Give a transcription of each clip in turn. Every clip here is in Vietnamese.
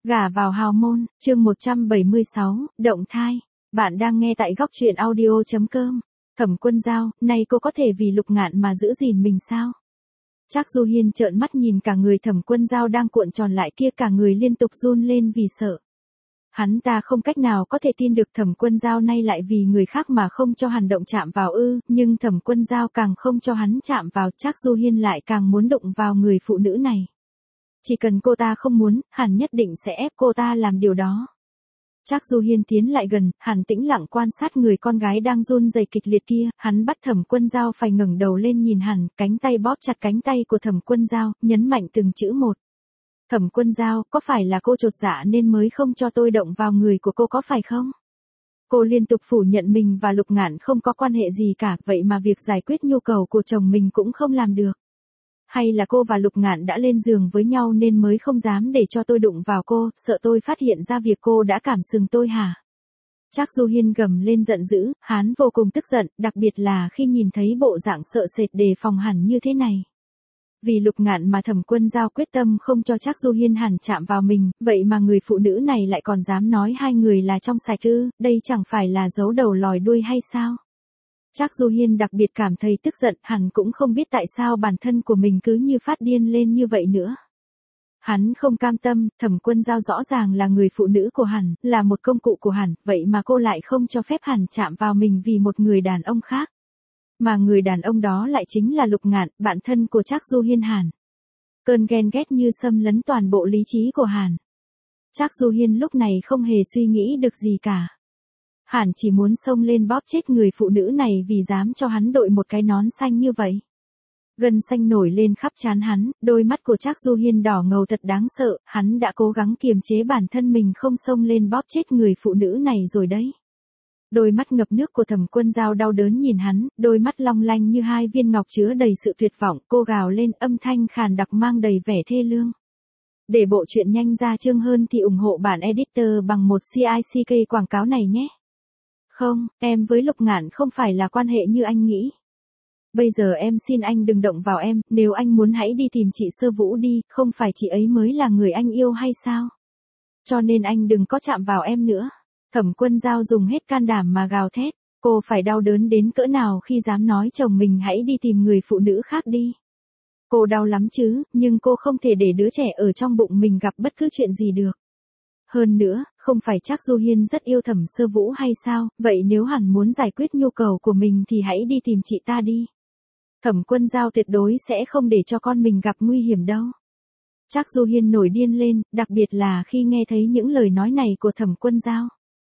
Gả vào hào môn, chương 176, động thai. Bạn đang nghe tại góc truyện audio.com. Thẩm Quân Dao, nay cô có thể vì Lục Ngạn mà giữ gìn mình sao? Trác Du Hiên trợn mắt nhìn cả người Thẩm Quân Dao đang cuộn tròn lại kia, cả người liên tục run lên vì sợ. Hắn ta không cách nào có thể tin được Thẩm Quân Dao nay lại vì người khác mà không cho hắn động chạm vào nhưng Thẩm Quân Dao càng không cho hắn chạm vào, Trác Du Hiên lại càng muốn đụng vào người phụ nữ này. Chỉ cần cô ta không muốn, hắn nhất định sẽ ép cô ta làm điều đó. Trác Du Hiên tiến lại gần, hắn tĩnh lặng quan sát người con gái đang run rẩy kịch liệt kia, hắn bắt Thẩm Quân Dao phải ngẩng đầu lên nhìn hắn, cánh tay bóp chặt cánh tay của Thẩm Quân Dao, nhấn mạnh từng chữ một. Thẩm Quân Dao, có phải là cô chột dạ nên mới không cho tôi động vào người của cô có phải không? Cô liên tục phủ nhận mình và Lục Ngạn không có quan hệ gì cả, vậy mà việc giải quyết nhu cầu của chồng mình cũng không làm được. Hay là cô và Lục Ngạn đã lên giường với nhau nên mới không dám để cho tôi đụng vào cô, sợ tôi phát hiện ra việc cô đã cảm sừng tôi hả? Trác Du Hiên gầm lên giận dữ, hắn vô cùng tức giận, đặc biệt là khi nhìn thấy bộ dạng sợ sệt đề phòng hẳn như thế này. Vì Lục Ngạn mà Thẩm Quân Dao quyết tâm không cho Trác Du Hiên hẳn chạm vào mình, vậy mà người phụ nữ này lại còn dám nói hai người là trong sạch ư, đây chẳng phải là giấu đầu lòi đuôi hay sao? Trác Du Hiên đặc biệt cảm thấy tức giận, hắn cũng không biết tại sao bản thân của mình cứ như phát điên lên như vậy nữa. Hắn không cam tâm, Thẩm Quân Dao rõ ràng là người phụ nữ của hắn, là một công cụ của hắn, vậy mà cô lại không cho phép hắn chạm vào mình vì một người đàn ông khác. Mà người đàn ông đó lại chính là Lục Ngạn, bạn thân của Trác Du Hiên hắn. Cơn ghen ghét như xâm lấn toàn bộ lý trí của hắn. Trác Du Hiên lúc này không hề suy nghĩ được gì cả. Hắn chỉ muốn xông lên bóp chết người phụ nữ này vì dám cho hắn đội một cái nón xanh như vậy. Gân xanh nổi lên khắp trán hắn, đôi mắt của Trác Du Hiên đỏ ngầu thật đáng sợ, hắn đã cố gắng kiềm chế bản thân mình không xông lên bóp chết người phụ nữ này rồi đấy. Đôi mắt ngập nước của Thẩm Quân Dao đau đớn nhìn hắn, đôi mắt long lanh như hai viên ngọc chứa đầy sự tuyệt vọng, cô gào lên âm thanh khàn đặc mang đầy vẻ thê lương. Để bộ truyện nhanh ra chương hơn thì ủng hộ bản editor bằng một CICK quảng cáo này nhé. Không, em với Lục Ngạn không phải là quan hệ như anh nghĩ. Bây giờ em xin anh đừng động vào em, nếu anh muốn hãy đi tìm chị Sơ Vũ đi, không phải chị ấy mới là người anh yêu hay sao? Cho nên anh đừng có chạm vào em nữa. Thẩm Quân Dao dùng hết can đảm mà gào thét, cô phải đau đớn đến cỡ nào khi dám nói chồng mình hãy đi tìm người phụ nữ khác đi. Cô đau lắm chứ, nhưng cô không thể để đứa trẻ ở trong bụng mình gặp bất cứ chuyện gì được. Hơn nữa, không phải Trác Du Hiên rất yêu Thẩm Sơ Vũ hay sao, vậy nếu hắn muốn giải quyết nhu cầu của mình thì hãy đi tìm chị ta đi. Thẩm Quân Dao tuyệt đối sẽ không để cho con mình gặp nguy hiểm đâu. Trác Du Hiên nổi điên lên, đặc biệt là khi nghe thấy những lời nói này của Thẩm Quân Dao.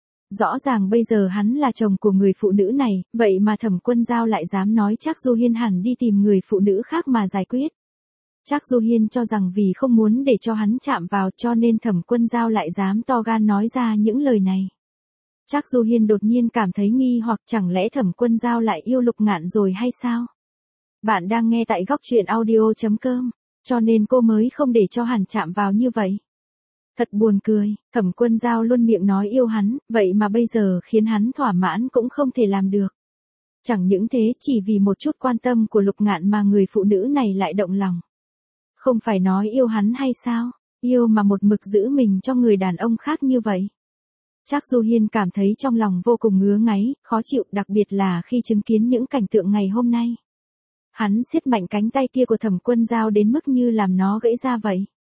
Rõ ràng bây giờ hắn là chồng của người phụ nữ này, vậy mà Thẩm Quân Dao lại dám nói Trác Du Hiên hẳn đi tìm người phụ nữ khác mà giải quyết. Trác Du Hiên cho rằng vì không muốn để cho hắn chạm vào cho nên Thẩm Quân Dao lại dám to gan nói ra những lời này. Trác Du Hiên đột nhiên cảm thấy nghi hoặc chẳng lẽ Thẩm Quân Dao lại yêu Lục Ngạn rồi hay sao? Bạn đang nghe tại góc truyện audio.com, cho nên cô mới không để cho hắn chạm vào như vậy. Thật buồn cười, Thẩm Quân Dao luôn miệng nói yêu hắn, vậy mà bây giờ khiến hắn thỏa mãn cũng không thể làm được. Chẳng những thế, chỉ vì một chút quan tâm của Lục Ngạn mà người phụ nữ này lại động lòng. Không phải nói yêu hắn hay sao, yêu mà một mực giữ mình cho người đàn ông khác như vậy. Trác Du Hiên cảm thấy trong lòng vô cùng ngứa ngáy, khó chịu, đặc biệt là khi chứng kiến những cảnh tượng ngày hôm nay. Hắn siết mạnh cánh tay kia của Thẩm Quân Dao đến mức như làm nó gãy ra vậy.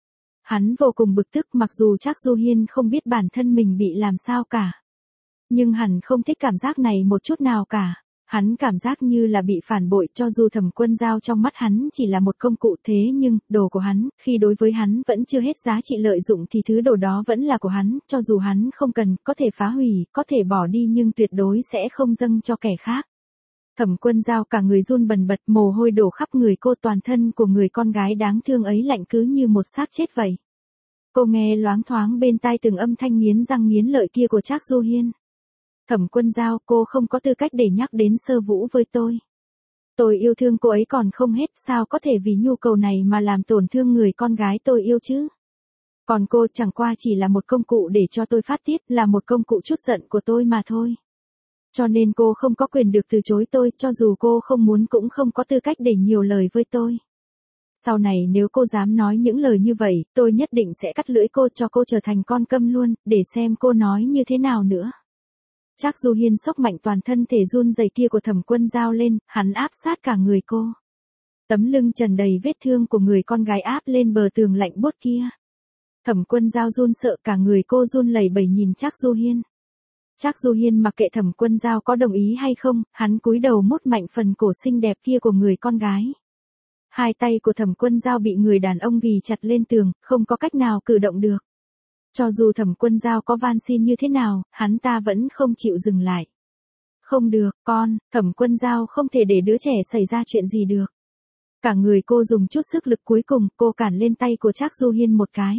Hắn vô cùng bực tức, mặc dù Trác Du Hiên không biết bản thân mình bị làm sao cả. Nhưng hắn không thích cảm giác này một chút nào cả. Hắn cảm giác như là bị phản bội, cho dù Thẩm Quân Dao trong mắt hắn chỉ là một công cụ, thế nhưng, đồ của hắn, khi đối với hắn vẫn chưa hết giá trị lợi dụng thì thứ đồ đó vẫn là của hắn, cho dù hắn không cần, có thể phá hủy, có thể bỏ đi nhưng tuyệt đối sẽ không dâng cho kẻ khác. Thẩm Quân Dao cả người run bần bật, mồ hôi đổ khắp người cô, toàn thân của người con gái đáng thương ấy lạnh cứ như một xác chết vậy. Cô nghe loáng thoáng bên tai từng âm thanh nghiến răng nghiến lợi kia của Trác Du Hiên. Thẩm Quân Dao, cô không có tư cách để nhắc đến Sơ Vũ với tôi. Tôi yêu thương cô ấy còn không hết, sao có thể vì nhu cầu này mà làm tổn thương người con gái tôi yêu chứ? Còn cô chẳng qua chỉ là một công cụ để cho tôi phát tiết, là một công cụ trút giận của tôi mà thôi. Cho nên cô không có quyền được từ chối tôi, cho dù cô không muốn cũng không có tư cách để nhiều lời với tôi. Sau này nếu cô dám nói những lời như vậy, tôi nhất định sẽ cắt lưỡi cô cho cô trở thành con câm luôn, để xem cô nói như thế nào nữa. Trác Du Hiên sốc mạnh toàn thân thể run rẩy kia của Thẩm Quân Dao lên, hắn áp sát cả người cô. Tấm lưng trần đầy vết thương của người con gái áp lên bờ tường lạnh buốt kia. Thẩm Quân Dao run sợ, cả người cô run lẩy bẩy nhìn Trác Du Hiên. Trác Du Hiên mặc kệ Thẩm Quân Dao có đồng ý hay không, hắn cúi đầu mút mạnh phần cổ xinh đẹp kia của người con gái. Hai tay của Thẩm Quân Dao bị người đàn ông ghì chặt lên tường, không có cách nào cử động được. Cho dù Thẩm Quân Dao có van xin như thế nào, hắn ta vẫn không chịu dừng lại. Không được, con, Thẩm Quân Dao không thể để đứa trẻ xảy ra chuyện gì được. Cả người cô dùng chút sức lực cuối cùng, cô cản lên tay của Trác Du Hiên một cái.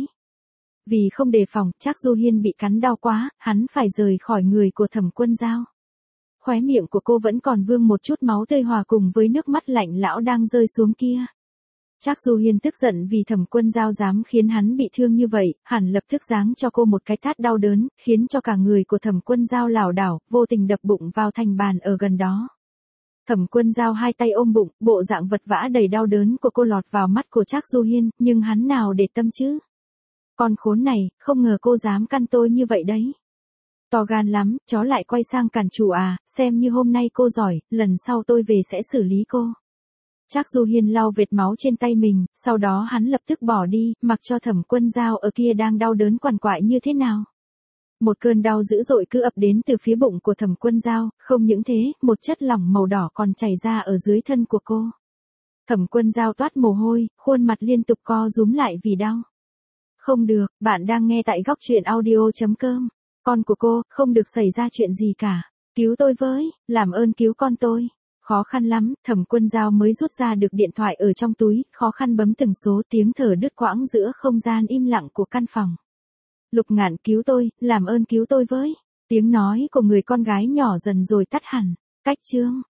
Vì không đề phòng, Trác Du Hiên bị cắn đau quá, hắn phải rời khỏi người của Thẩm Quân Dao. Khóe miệng của cô vẫn còn vương một chút máu tươi hòa cùng với nước mắt lạnh lẽo đang rơi xuống kia. Trác Du Hiên tức giận vì Thẩm Quân Dao dám khiến hắn bị thương như vậy, hẳn lập tức giáng cho cô một cái tát đau đớn, khiến cho cả người của Thẩm Quân Dao lảo đảo, vô tình đập bụng vào thành bàn ở gần đó. Thẩm Quân Dao hai tay ôm bụng, bộ dạng vật vã đầy đau đớn của cô lọt vào mắt của Trác Du Hiên, nhưng hắn nào để tâm chứ? Con khốn này, không ngờ cô dám căn tôi như vậy đấy. To gan lắm, chó lại quay sang cản chủ à, xem như hôm nay cô giỏi, lần sau tôi về sẽ xử lý cô. Trác Du Hiên lau vệt máu trên tay mình, sau đó hắn lập tức bỏ đi, mặc cho Thẩm Quân Dao ở kia đang đau đớn quằn quại như thế nào. Một cơn đau dữ dội cứ ập đến từ phía bụng của Thẩm Quân Dao, không những thế, một chất lỏng màu đỏ còn chảy ra ở dưới thân của cô. Thẩm Quân Dao toát mồ hôi, khuôn mặt liên tục co rúm lại vì đau. Không được, bạn đang nghe tại góc truyện audio.com. Con của cô, không được xảy ra chuyện gì cả. Cứu tôi với, làm ơn cứu con tôi. Khó khăn lắm, Thẩm Quân Dao mới rút ra được điện thoại ở trong túi, khó khăn bấm từng số, tiếng thở đứt quãng giữa không gian im lặng của căn phòng. Lục Ngạn cứu tôi, làm ơn cứu tôi với. Tiếng nói của người con gái nhỏ dần rồi tắt hẳn. Cách chương